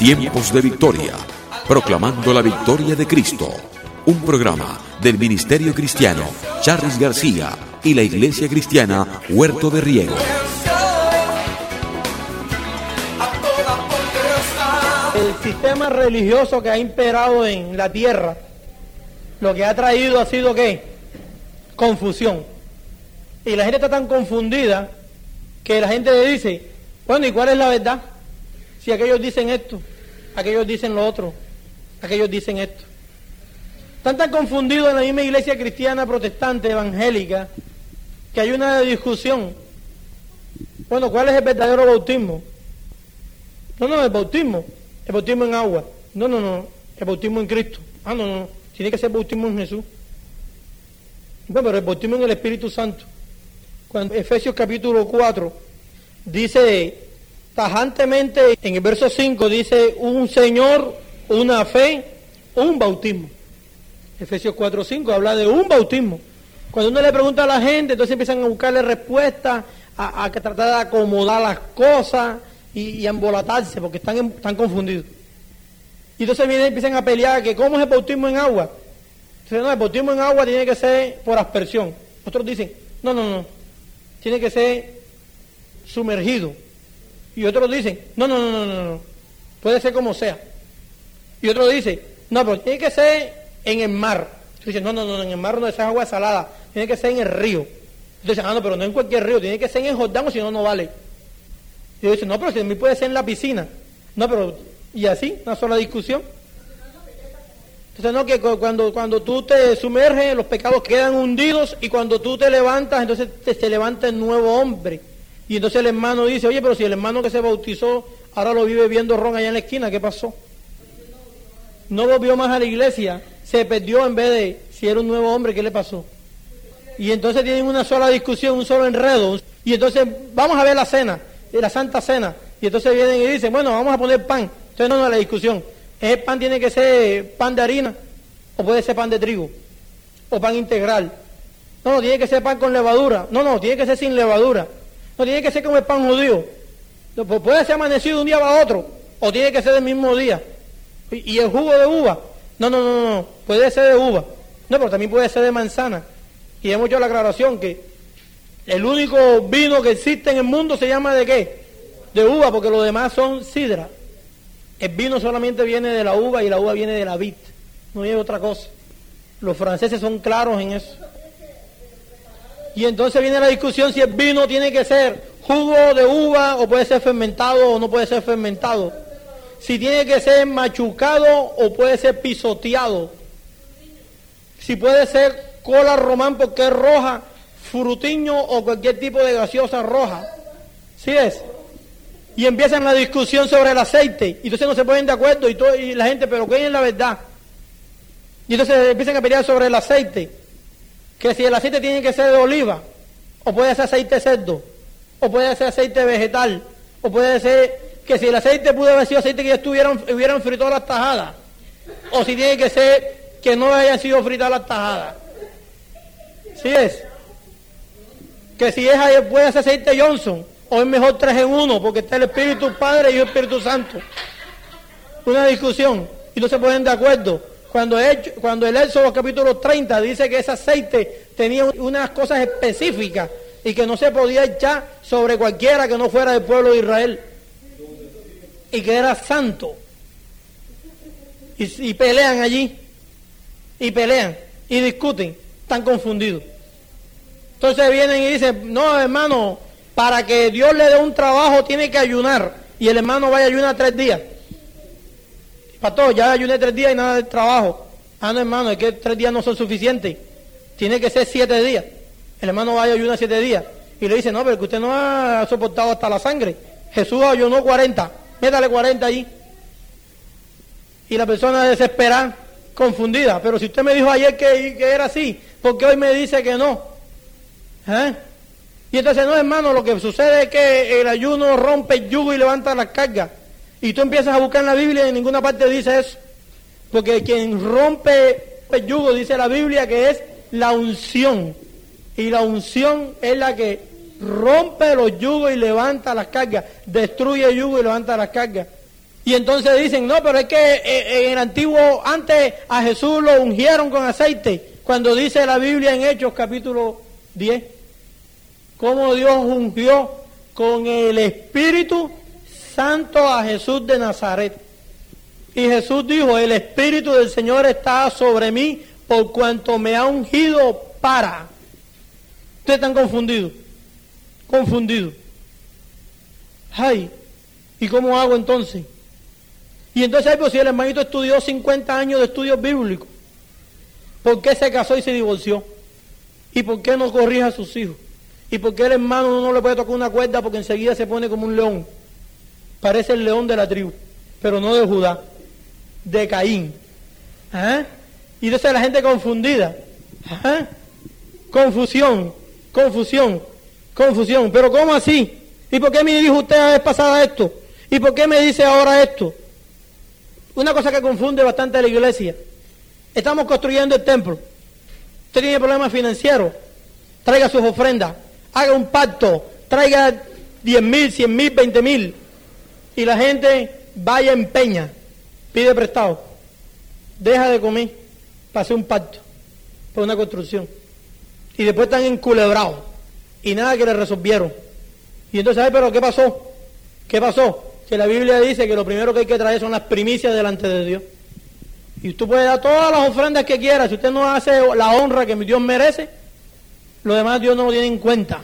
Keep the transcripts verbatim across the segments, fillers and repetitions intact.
Tiempos de Victoria, proclamando la victoria de Cristo. Un programa del Ministerio Cristiano Charles García y la Iglesia Cristiana Huerto de Riego. El sistema religioso que ha imperado en la tierra, lo que ha traído ha sido ¿qué? Confusión. Y la gente está tan confundida que la gente le dice, bueno, ¿y cuál es la verdad? Si aquellos dicen esto, aquellos dicen lo otro, aquellos dicen esto. Están tan confundidos en la misma iglesia cristiana, protestante, evangélica, que hay una discusión. Bueno, ¿cuál es el verdadero bautismo? No, no, el bautismo. El bautismo en agua. No, no, no. El bautismo en Cristo. Ah, no, no. Tiene que ser bautismo en Jesús. Bueno, pero el bautismo en el Espíritu Santo. Cuando Efesios capítulo cuatro dice tajantemente, en el verso cinco dice un Señor, una fe, un bautismo. Efesios cuatro cinco habla de un bautismo. Cuando uno le pregunta a la gente, entonces empiezan a buscarle respuestas, a, a que tratar de acomodar las cosas y, y a embolatarse porque están, en, están confundidos. Y entonces vienen y empiezan a pelear que ¿cómo es el bautismo en agua? Entonces, no, el bautismo en agua tiene que ser por aspersión. Otros dicen, no, no, no, tiene que ser sumergido. Y otros dicen, no, no, no, no, no, no, puede ser como sea. Y otros dicen, no, pero tiene que ser en el mar. Dicen, no, no, no, en el mar no es agua salada, tiene que ser en el río. Entonces, ah, no, pero no en cualquier río, tiene que ser en el Jordán, o si no, no vale. Y yo dicen, no, pero si a mí puede ser en la piscina. No, pero, y así, una sola discusión. Entonces, no, que cuando, cuando tú te sumerges, los pecados quedan hundidos, y cuando tú te levantas, entonces te, se levanta el nuevo hombre. Y entonces el hermano dice, oye, pero si el hermano que se bautizó, ahora lo vive viendo ron allá en la esquina, ¿qué pasó? No volvió más a la iglesia, se perdió en vez de, si era un nuevo hombre, ¿qué le pasó? Y entonces tienen una sola discusión, un solo enredo, y entonces vamos a ver la cena, la Santa Cena, y entonces vienen y dicen, bueno, vamos a poner pan. Entonces no, no, la discusión, ¿el pan tiene que ser pan de harina, o puede ser pan de trigo, o pan integral? No, no, tiene que ser pan con levadura, no, no, tiene que ser sin levadura, no, tiene que ser como el pan judío, no, puede ser amanecido de un día para otro, o tiene que ser del mismo día. ¿Y el jugo de uva? No, no, no, no, puede ser de uva. No, pero también puede ser de manzana. Y hemos hecho la aclaración que el único vino que existe en el mundo se llama ¿de qué? De uva, porque los demás son sidra. El vino solamente viene de la uva y la uva viene de la vid. No hay otra cosa. Los franceses son claros en eso. Y entonces viene la discusión si el vino tiene que ser jugo de uva o puede ser fermentado o no puede ser fermentado. Si tiene que ser machucado o puede ser pisoteado. Si puede ser cola román porque es roja, frutiño o cualquier tipo de gaseosa roja. ¿Sí es? Y empiezan la discusión sobre el aceite. Y entonces no se ponen de acuerdo y, todo, y la gente, pero ¿qué es la verdad? Y entonces empiezan a pelear sobre el aceite. Que si el aceite tiene que ser de oliva, o puede ser aceite de cerdo, o puede ser aceite vegetal, o puede ser que si el aceite pudo haber sido aceite que ya estuvieran, hubieran fritado las tajadas, o si tiene que ser que no hayan sido fritadas las tajadas. ¿Sí es? Que si es, puede ser aceite Johnson, o es mejor tres en uno, porque está el Espíritu Padre y el Espíritu Santo. Una discusión, y no se ponen de acuerdo. Cuando el, cuando el Éxodo capítulo treinta dice que ese aceite tenía unas cosas específicas, y que no se podía echar sobre cualquiera que no fuera del pueblo de Israel. Y que era santo. Y, y pelean allí. Y pelean. Y discuten. Están confundidos. Entonces vienen y dicen, no, hermano, para que Dios le dé un trabajo tiene que ayunar. Y el hermano vaya a ayunar tres días. Pastor, ya ayuné tres días y nada de trabajo. Ah, no, hermano, es que tres días no son suficientes. Tiene que ser siete días. El hermano vaya a ayunar siete días. Y le dice, no, pero que usted no ha soportado hasta la sangre. Jesús ayunó cuarenta. Métale cuarenta allí. Y la persona desesperada, confundida. Pero si usted me dijo ayer que, que era así, ¿por qué hoy me dice que no? ¿Eh? Y entonces, no, hermano, lo que sucede es que el ayuno rompe el yugo y levanta las cargas. Y tú empiezas a buscar en la Biblia y en ninguna parte dice eso. Porque quien rompe el yugo, dice la Biblia, que es la unción. Y la unción es la que rompe los yugos y levanta las cargas. Destruye el yugo y levanta las cargas. Y entonces dicen, no, pero es que en el antiguo, antes a Jesús lo ungieron con aceite, cuando dice la Biblia en Hechos capítulo diez, cómo Dios ungió con el Espíritu Santo a Jesús de Nazaret. Y Jesús dijo, el Espíritu del Señor está sobre mí por cuanto me ha ungido para. Ustedes están confundidos, confundidos. Ay, ¿y cómo hago entonces? Y entonces, ay, pues si el hermanito estudió cincuenta años de estudios bíblicos, ¿por qué se casó y se divorció? ¿Y por qué no corrige a sus hijos? ¿Y por qué el hermano no le puede tocar una cuerda porque enseguida se pone como un león? Parece el león de la tribu, pero no de Judá, de Caín. ¿Ah? Y entonces la gente confundida. ¿Ah? Confusión, confusión, confusión. ¿Pero cómo así? ¿Y por qué me dijo usted la vez pasada esto? ¿Y por qué me dice ahora esto? Una cosa que confunde bastante a la iglesia. Estamos construyendo el templo. Usted tiene problemas financieros. Traiga sus ofrendas. Haga un pacto. Traiga diez mil, cien mil, veinte mil. Y la gente vaya empeña. Pide prestado. Deja de comer para hacer un pacto. Por una construcción. Y después están enculebrados. Y nada que le resolvieron. Y entonces, ay, pero ¿qué pasó? ¿Qué pasó? Que la Biblia dice que lo primero que hay que traer son las primicias delante de Dios. Y usted puede dar todas las ofrendas que quiera. Si usted no hace la honra que Dios merece, lo demás Dios no lo tiene en cuenta.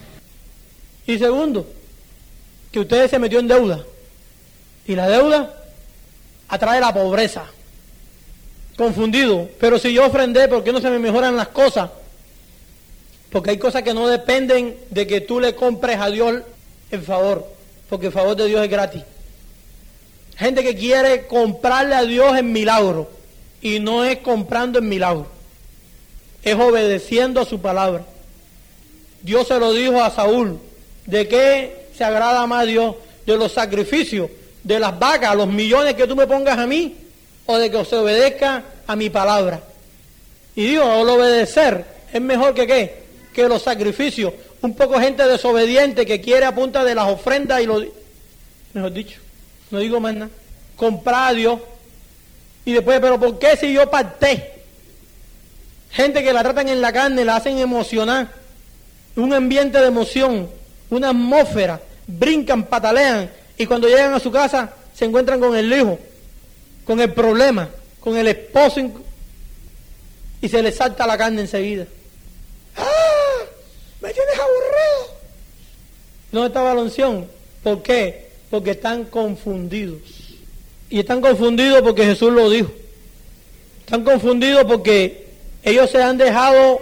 Y segundo, que usted se metió en deuda. Y la deuda atrae la pobreza. Confundido. Pero si yo ofrendé, ¿por qué no se me mejoran las cosas? Porque hay cosas que no dependen de que tú le compres a Dios el favor, porque el favor de Dios es gratis. Gente que quiere comprarle a Dios el milagro, y no es comprando el milagro, es obedeciendo a su palabra. Dios se lo dijo a Saúl, ¿de qué se agrada más Dios? ¿De los sacrificios, de las vacas, los millones que tú me pongas a mí, o de que se obedezca a mi palabra? Y digo, al obedecer, es mejor que qué, que los sacrificios. Un poco gente desobediente que quiere a punta de las ofrendas y lo... Mejor dicho, no digo más nada. Comprar a Dios. Y después, pero ¿por qué si yo pacté? Gente que la tratan en la carne, la hacen emocionar. Un ambiente de emoción, una atmósfera. Brincan, patalean. Y cuando llegan a su casa, se encuentran con el hijo, con el problema, con el esposo. Y se les salta la carne enseguida. ¡Ah! ¡Me tienes aburrido! ¿Dónde estaba la unción? ¿Por qué? Porque están confundidos. Y están confundidos porque Jesús lo dijo. Están confundidos porque ellos se han dejado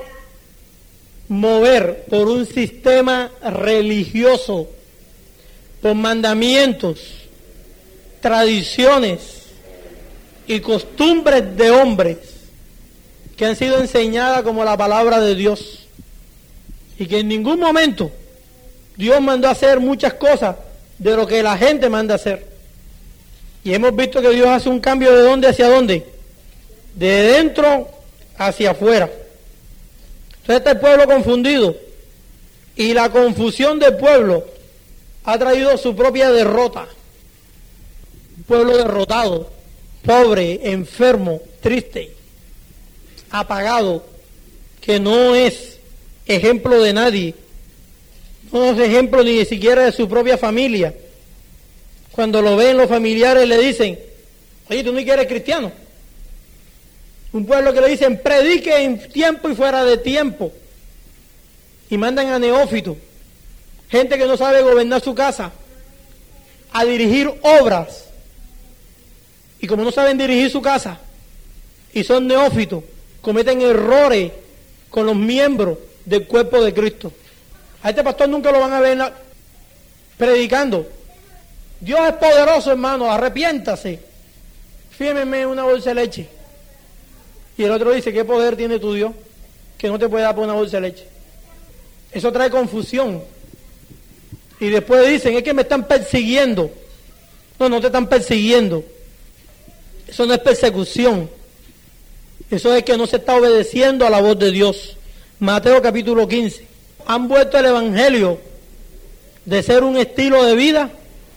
mover por un sistema religioso, por mandamientos, tradiciones y costumbres de hombres que han sido enseñadas como la palabra de Dios. Y que en ningún momento Dios mandó a hacer muchas cosas de lo que la gente manda a hacer. Y hemos visto que Dios hace un cambio de dónde hacia dónde. De dentro hacia afuera. Entonces está el pueblo confundido. Y la confusión del pueblo ha traído su propia derrota. Un pueblo derrotado, pobre, enfermo, triste, apagado, que no es ejemplo de nadie, no es ejemplo ni siquiera de su propia familia. Cuando lo ven los familiares le dicen, oye, ¿tú no quieres cristiano? Un pueblo que le dicen, predique en tiempo y fuera de tiempo. Y mandan a neófitos, gente que no sabe gobernar su casa, a dirigir obras. Y como no saben dirigir su casa, y son neófitos, cometen errores con los miembros del cuerpo de Cristo. A este pastor nunca lo van a ver la... predicando. Dios es poderoso, hermano, arrepiéntase. Fírmeme una bolsa de leche. Y el otro dice, ¿qué poder tiene tu Dios que no te puede dar por una bolsa de leche? Eso trae confusión. Y después dicen, es que me están persiguiendo. No, no te están persiguiendo. Eso no es persecución. Eso es que no se está obedeciendo a la voz de Dios. Mateo capítulo quince. Han vuelto el evangelio de ser un estilo de vida,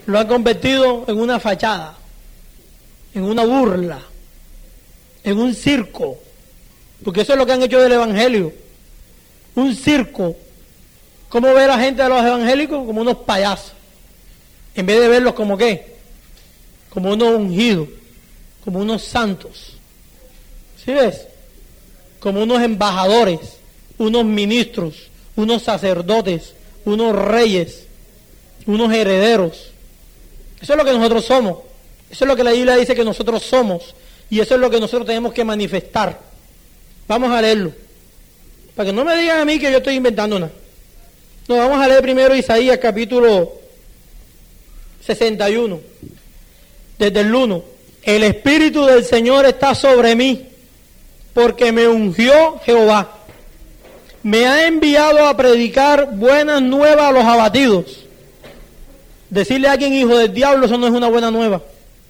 lo han convertido en una fachada, en una burla, en un circo, porque eso es lo que han hecho del evangelio, un circo. ¿Cómo ve la gente de los evangélicos? Como unos payasos, en vez de verlos como qué, como unos ungidos, como unos santos, ¿sí ves? Como unos embajadores, unos ministros, unos sacerdotes, unos reyes, unos herederos. Eso es lo que nosotros somos, eso es lo que la Biblia dice que nosotros somos, y eso es lo que nosotros tenemos que manifestar. Vamos a leerlo, para que no me digan a mí que yo estoy inventando nada. No, vamos a leer primero Isaías capítulo sesenta y uno, desde el uno. El Espíritu del Señor está sobre mí, porque me ungió Jehová. Me ha enviado a predicar buenas nuevas a los abatidos. Decirle a alguien hijo del diablo, eso no es una buena nueva.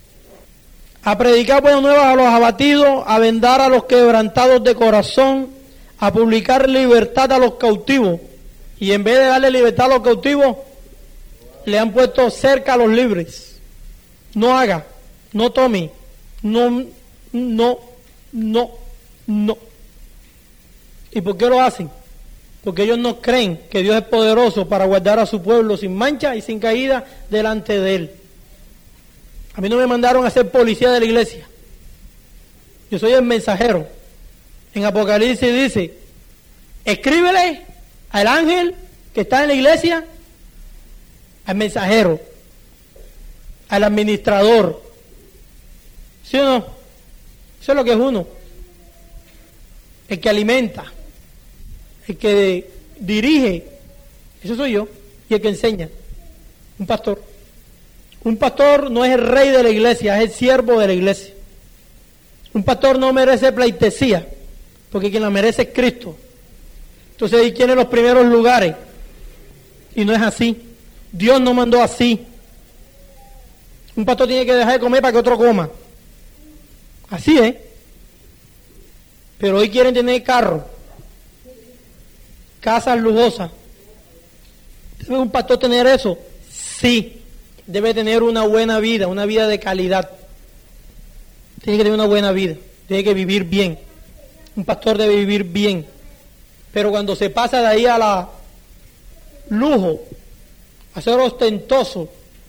A predicar buenas nuevas a los abatidos, a vendar a los quebrantados de corazón, a publicar libertad a los cautivos. Y en vez de darle libertad a los cautivos, le han puesto cerca a los libres. No haga, no tome, no, no, no, no. ¿Y por qué lo hacen? Porque ellos no creen que Dios es poderoso para guardar a su pueblo sin mancha y sin caída delante de Él. A mí no me mandaron a ser policía de la iglesia. Yo soy el mensajero. En Apocalipsis dice, escríbele al ángel que está en la iglesia, al mensajero, al administrador. ¿Sí o no? Eso es lo que es uno. El que alimenta, el que dirige, eso soy yo, y el que enseña, un pastor. Un pastor no es el rey de la iglesia, es el siervo de la iglesia. Un pastor no merece pleitesía, porque quien la merece es Cristo. Entonces ahí tiene los primeros lugares, y no es así. Dios no mandó así. Un pastor tiene que dejar de comer para que otro coma. Así es. Pero hoy quieren tener carro, casas lujosas. ¿Debe un pastor tener eso? Sí. Debe tener una buena vida, una vida de calidad. Tiene que tener una buena vida, tiene que vivir bien. Un pastor debe vivir bien. Pero cuando se pasa de ahí a la lujo, a ser ostentoso,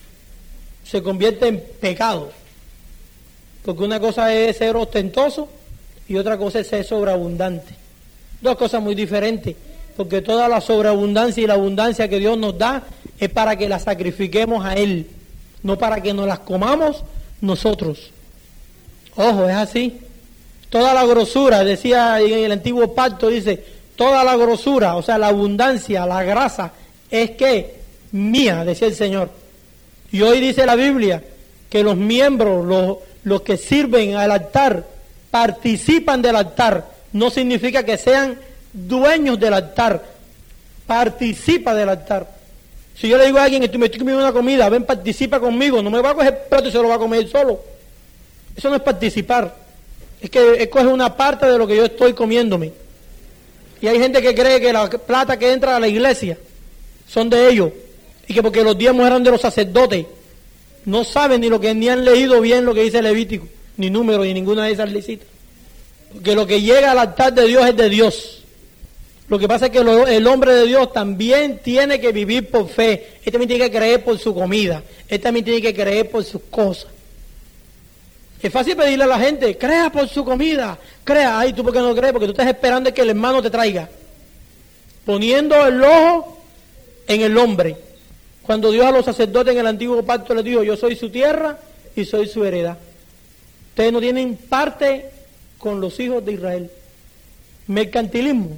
se convierte en pecado. Porque una cosa es ser ostentoso y otra cosa es ser sobreabundante. Dos cosas muy diferentes, porque toda la sobreabundancia y la abundancia que Dios nos da es para que la sacrifiquemos a Él, no para que nos las comamos nosotros. Ojo, es así. Toda la grosura, decía en el antiguo pacto, dice, toda la grosura, o sea, la abundancia, la grasa, es que mía, decía el Señor. Y hoy dice la Biblia que los miembros, los, los que sirven al altar, participan del altar. No significa que sean dueños del altar, participa del altar. Si yo le digo a alguien que tú me estoy comiendo una comida, ven, participa conmigo, no me va a coger el plato y se lo va a comer solo. Eso no es participar, es que coge una parte de lo que yo estoy comiéndome. Y hay gente que cree que la plata que entra a la iglesia son de ellos, y que porque los diezmos eran de los sacerdotes, no saben ni lo que ni han leído bien lo que dice Levítico, ni número, ni ninguna de esas lecitas. Porque lo que llega al altar de Dios es de Dios. Lo que pasa es que lo, el hombre de Dios también tiene que vivir por fe. Él también tiene que creer por su comida. Él también tiene que creer por sus cosas. Es fácil pedirle a la gente, crea por su comida. Crea. Ay, ¿tú por qué no crees? Porque tú estás esperando que el hermano te traiga. Poniendo el ojo en el hombre. Cuando Dios a los sacerdotes en el antiguo pacto les dijo, yo soy su tierra y soy su heredad. Ustedes no tienen parte con los hijos de Israel. Mercantilismo.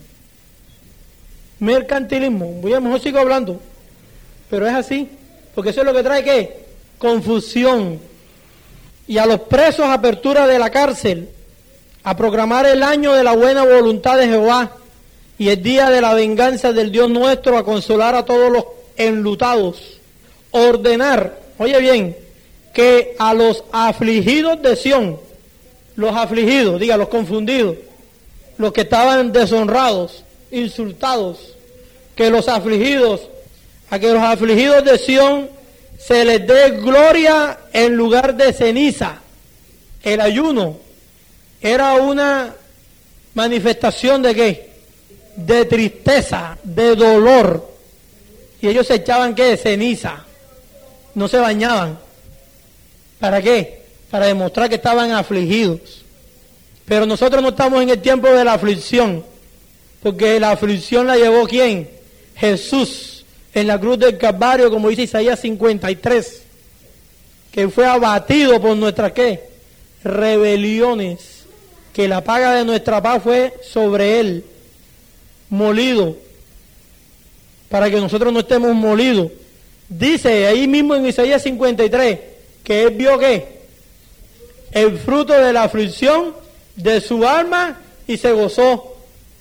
Mercantilismo. Voy a lo mejor sigo hablando, pero es así, porque eso es lo que trae ¿qué? Confusión. Y a los presos apertura de la cárcel, a proclamar el año de la buena voluntad de Jehová y el día de la venganza del Dios nuestro, a consolar a todos los enlutados, ordenar, oye bien, que a los afligidos de Sión, los afligidos, diga, los confundidos, los que estaban deshonrados, insultados, que los afligidos, a que los afligidos de Sión se les dé gloria en lugar de ceniza. El ayuno era una manifestación de ¿qué? De tristeza, de dolor. Y ellos se echaban ¿qué? Ceniza. No se bañaban. ¿Para qué? Para demostrar que estaban afligidos. Pero nosotros no estamos en el tiempo de la aflicción, porque la aflicción la llevó ¿quién? Jesús en la cruz del Calvario, como dice Isaías cincuenta y tres, que fue abatido por nuestras ¿qué? Rebeliones, que la paga de nuestra paz fue sobre él, molido, para que nosotros no estemos molidos. Dice ahí mismo en Isaías cincuenta y tres, que él vio ¿qué? El fruto de la aflicción de su alma y se gozó.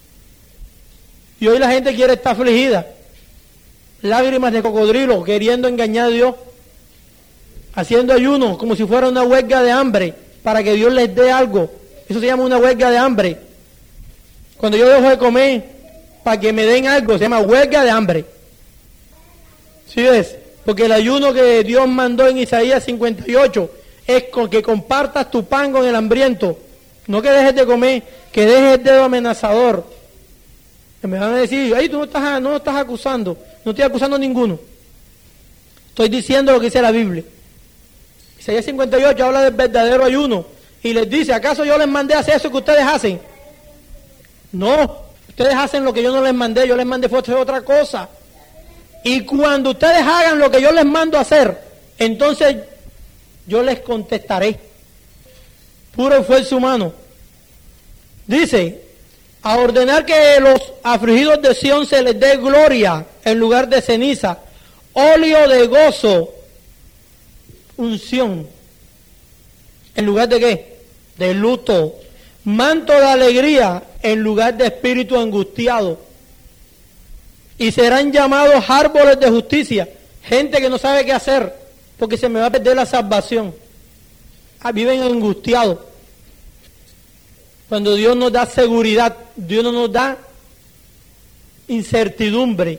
Y hoy la gente quiere estar afligida, lágrimas de cocodrilo, queriendo engañar a Dios, haciendo ayuno como si fuera una huelga de hambre para que Dios les dé algo. Eso se llama una huelga de hambre. Cuando yo dejo de comer para que me den algo, se llama huelga de hambre. ¿Sí ves? Porque el ayuno que Dios mandó en Isaías cincuenta y ocho es con que compartas tu pan con el hambriento. No que dejes de comer, que dejes el dedo amenazador. Que me van a decir, ay, tú no estás, no estás acusando. No estoy acusando a ninguno. Estoy diciendo lo que dice la Biblia. Isaías cincuenta y ocho habla del verdadero ayuno. Y les dice, ¿acaso yo les mandé a hacer eso que ustedes hacen? No, ustedes hacen lo que yo no les mandé. Yo les mandé fue hacer otra cosa. Y cuando ustedes hagan lo que yo les mando a hacer, entonces yo les contestaré. Puro esfuerzo humano. Dice, a ordenar que los afligidos de Sión se les dé gloria en lugar de ceniza, óleo de gozo, unción, en lugar de ¿qué? De luto, manto de alegría en lugar de espíritu angustiado. Y serán llamados árboles de justicia, gente que no sabe qué hacer, porque se me va a perder la salvación. Viven angustiados. Cuando Dios nos da seguridad, Dios no nos da incertidumbre.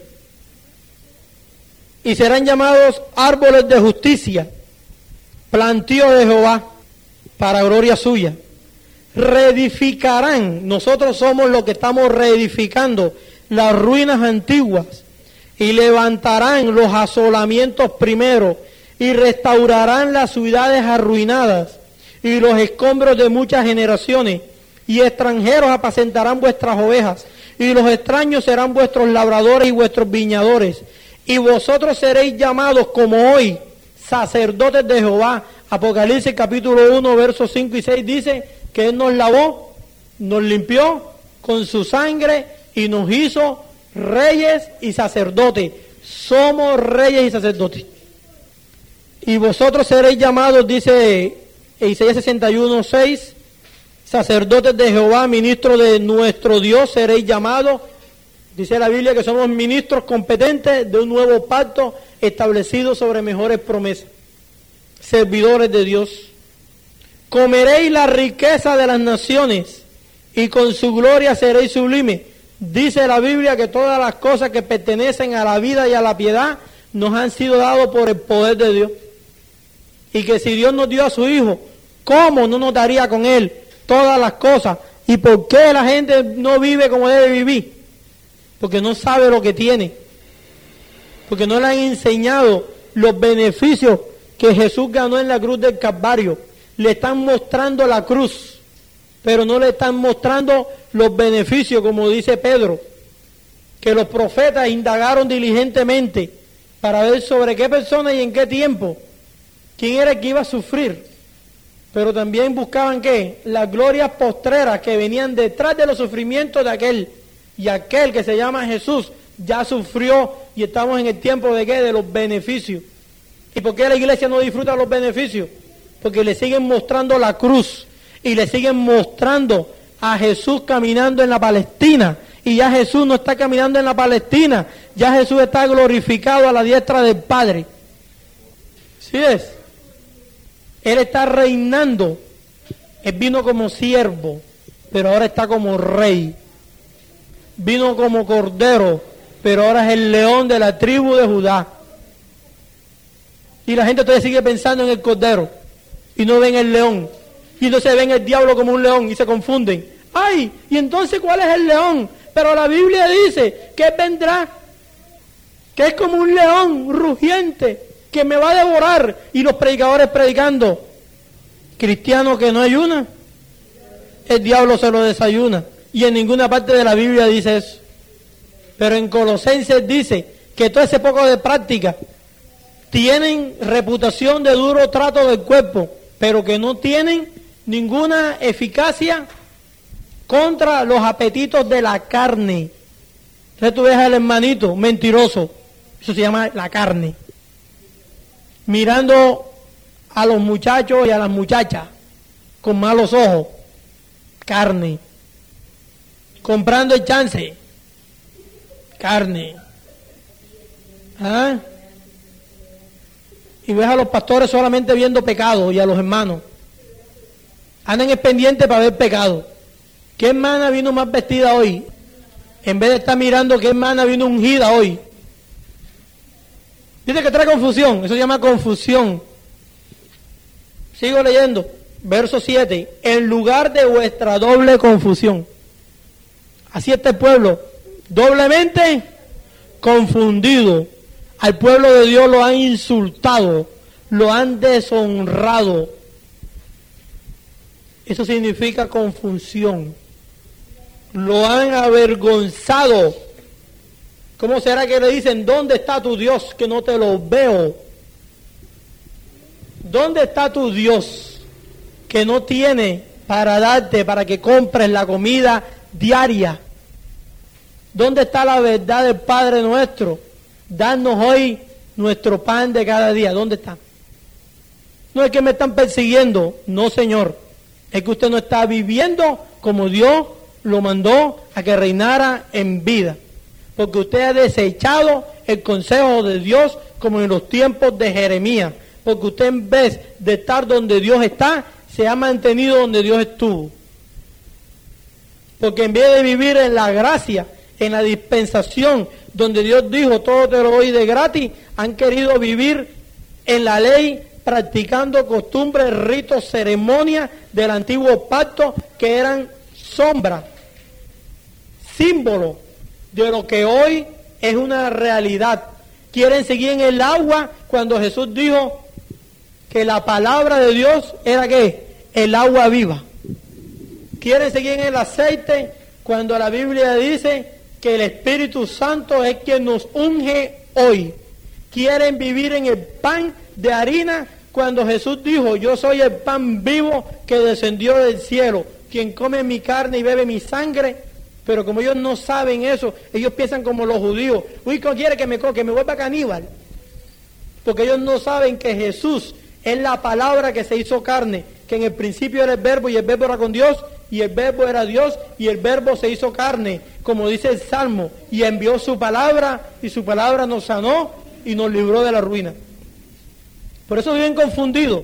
Y serán llamados árboles de justicia, plantío de Jehová, para gloria suya. Reedificarán, nosotros somos los que estamos reedificando las ruinas antiguas, y levantarán los asolamientos primeros, y restaurarán las ciudades arruinadas y los escombros de muchas generaciones, y extranjeros apacentarán vuestras ovejas, y los extraños serán vuestros labradores y vuestros viñadores, y vosotros seréis llamados como hoy sacerdotes de Jehová. Apocalipsis capítulo uno versos cinco y seis dice que Él nos lavó, nos limpió con su sangre y nos hizo reyes y sacerdotes. Somos reyes y sacerdotes. Y vosotros seréis llamados, dice Isaías sesenta y uno seis, sacerdotes de Jehová, ministros de nuestro Dios seréis llamados. Dice la Biblia que somos ministros competentes de un nuevo pacto establecido sobre mejores promesas. Servidores de Dios. Comeréis la riqueza de las naciones y con su gloria seréis sublimes. Dice la Biblia que todas las cosas que pertenecen a la vida y a la piedad nos han sido dados por el poder de Dios. Y que si Dios nos dio a su Hijo, ¿cómo no nos daría con Él todas las cosas? ¿Y por qué la gente no vive como debe vivir? Porque no sabe lo que tiene. Porque no le han enseñado los beneficios que Jesús ganó en la cruz del Calvario. Le están mostrando la cruz, pero no le están mostrando los beneficios, como dice Pedro, que los profetas indagaron diligentemente para ver sobre qué persona y en qué tiempo, quién era el que iba a sufrir. Pero también buscaban ¿qué? Las glorias postreras que venían detrás de los sufrimientos de aquel. Y aquel que se llama Jesús ya sufrió y estamos en el tiempo de ¿qué? De los beneficios. ¿Y por qué la iglesia no disfruta los beneficios? Porque le siguen mostrando la cruz y le siguen mostrando a Jesús caminando en la Palestina. Y ya Jesús no está caminando en la Palestina, ya Jesús está glorificado a la diestra del Padre. ¿Sí es? Él está reinando. Él vino como siervo, pero ahora está como rey. Vino como cordero, pero ahora es el león de la tribu de Judá. Y la gente todavía sigue pensando en el cordero y no ven el león. Y entonces ven el diablo como un león y se confunden. ¡Ay! ¿Y entonces cuál es el león? Pero la Biblia dice que él vendrá, que es como un león rugiente, que me va a devorar. Y los predicadores predicando, cristiano que no ayuna, el diablo se lo desayuna. Y en ninguna parte de la Biblia dice eso. Pero en Colosenses dice que todo ese poco de práctica tienen reputación de duro trato del cuerpo, pero que no tienen ninguna eficacia contra los apetitos de la carne. Entonces tú ves al hermanito mentiroso, eso se llama la carne, mirando a los muchachos y a las muchachas con malos ojos, carne, comprando el chance, carne. ¿Ah? Y ves a los pastores solamente viendo pecado y a los hermanos. Andan en pendiente para ver pecado. ¿Qué hermana vino más vestida hoy? En vez de estar mirando qué hermana vino ungida hoy. Dice que trae confusión, eso se llama confusión. Sigo leyendo, verso siete. En lugar de vuestra doble confusión. Así está el pueblo, doblemente confundido. Al pueblo de Dios lo han insultado, lo han deshonrado. Eso significa confusión. Lo han avergonzado. ¿Cómo será que le dicen, ¿dónde está tu Dios que no te lo veo? ¿Dónde está tu Dios que no tiene para darte, para que compres la comida diaria? ¿Dónde está la verdad del Padre nuestro? Danos hoy nuestro pan de cada día. ¿Dónde está? No es que me están persiguiendo. No, Señor. Es que usted no está viviendo como Dios lo mandó a que reinara en vida. Porque usted ha desechado el consejo de Dios como en los tiempos de Jeremías. Porque usted en vez de estar donde Dios está, se ha mantenido donde Dios estuvo. Porque en vez de vivir en la gracia, en la dispensación, donde Dios dijo, todo te lo doy de gratis, han querido vivir en la ley, practicando costumbres, ritos, ceremonias del antiguo pacto, que eran sombras, símbolo de lo que hoy es una realidad. Quieren seguir en el agua cuando Jesús dijo que la palabra de Dios era ¿qué? El agua viva. Quieren seguir en el aceite cuando la Biblia dice que el Espíritu Santo es quien nos unge hoy. Quieren vivir en el pan de harina cuando Jesús dijo, yo soy el pan vivo que descendió del cielo. Quien come mi carne y bebe mi sangre. Pero como ellos no saben eso, ellos piensan como los judíos. Uy, ¿cómo quiere que me co que me vuelva caníbal? Porque ellos no saben que Jesús es la palabra que se hizo carne, que en el principio era el verbo y el verbo era con Dios, y el verbo era Dios y el verbo se hizo carne, como dice el Salmo, y envió su palabra y su palabra nos sanó y nos libró de la ruina. Por eso viven confundidos,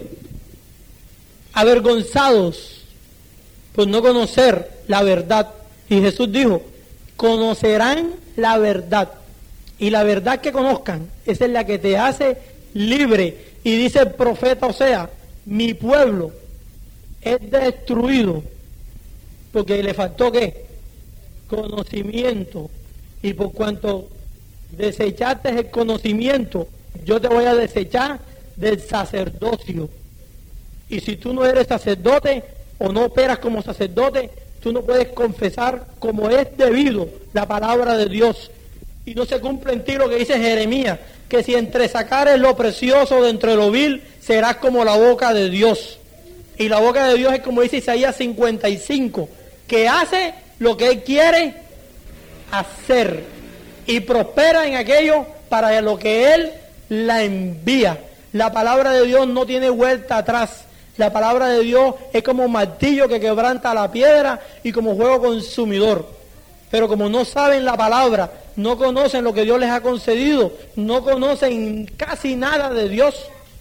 avergonzados por no conocer la verdad. Y Jesús dijo, conocerán la verdad. Y la verdad que conozcan, esa es la que te hace libre. Y dice el profeta Oseas, mi pueblo es destruido porque le faltó ¿qué? Conocimiento. Y por cuanto desechaste el conocimiento, yo te voy a desechar del sacerdocio. Y si tú no eres sacerdote o no operas como sacerdote, tú no puedes confesar como es debido la palabra de Dios. Y no se cumple en ti lo que dice Jeremías, que si entre sacares lo precioso de entre lo vil, serás como la boca de Dios. Y la boca de Dios es como dice Isaías cincuenta y cinco, que hace lo que Él quiere hacer y prospera en aquello para lo que Él la envía. La palabra de Dios no tiene vuelta atrás. La palabra de Dios es como un martillo que quebranta la piedra y como fuego consumidor. Pero como no saben la palabra, no conocen lo que Dios les ha concedido, no conocen casi nada de Dios,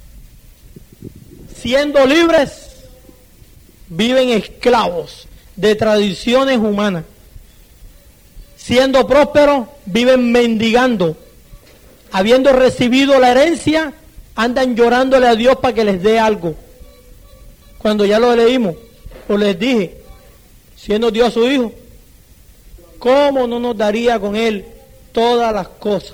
siendo libres, viven esclavos de tradiciones humanas. Siendo prósperos, viven mendigando. Habiendo recibido la herencia, andan llorándole a Dios para que les dé algo. Cuando ya lo leímos, o les dije, siendo Dios su Hijo, ¿cómo no nos daría con Él todas las cosas?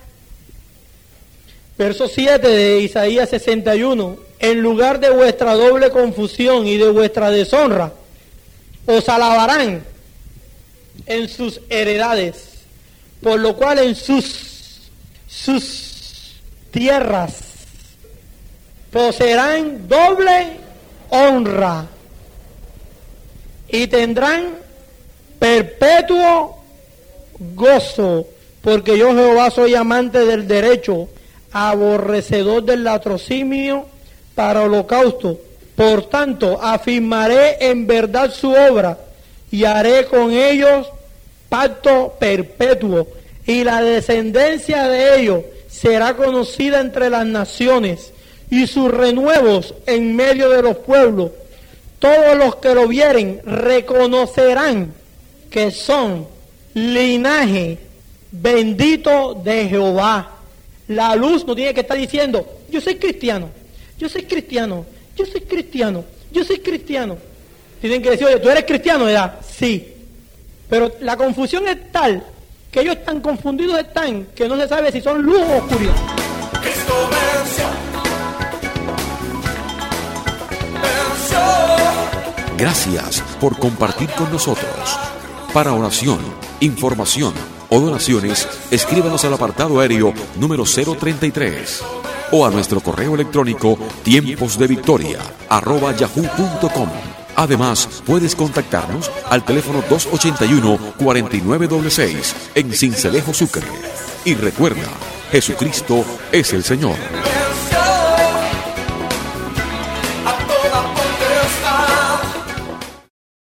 Verso siete de Isaías sesenta y uno, en lugar de vuestra doble confusión y de vuestra deshonra, os alabarán en sus heredades, por lo cual en sus, sus tierras poseerán doble honra y tendrán perpetuo gozo, porque yo Jehová soy amante del derecho, aborrecedor del latrocinio para holocausto. Por tanto, afirmaré en verdad su obra y haré con ellos pacto perpetuo, y la descendencia de ellos será conocida entre las naciones, y sus renuevos en medio de los pueblos. Todos los que lo vieren reconocerán que son linaje bendito de Jehová. La luz no tiene que estar diciendo, yo soy cristiano, yo soy cristiano, yo soy cristiano, yo soy cristiano. Tienen que decir, oye, ¿tú eres cristiano, verdad? Sí. Pero la confusión es tal, que ellos están confundidos están, que no se sabe si son luz o oscuridad. Cristo venció. Gracias por compartir con nosotros. Para oración, información o donaciones, escríbanos al apartado aéreo número cero treinta y tres o a nuestro correo electrónico tiempos de victoria arroba yahoo punto com. Además, puedes contactarnos al teléfono dos ochenta y uno, cuarenta y nueve sesenta y seis en Sincelejo, Sucre. Y recuerda, Jesucristo es el Señor.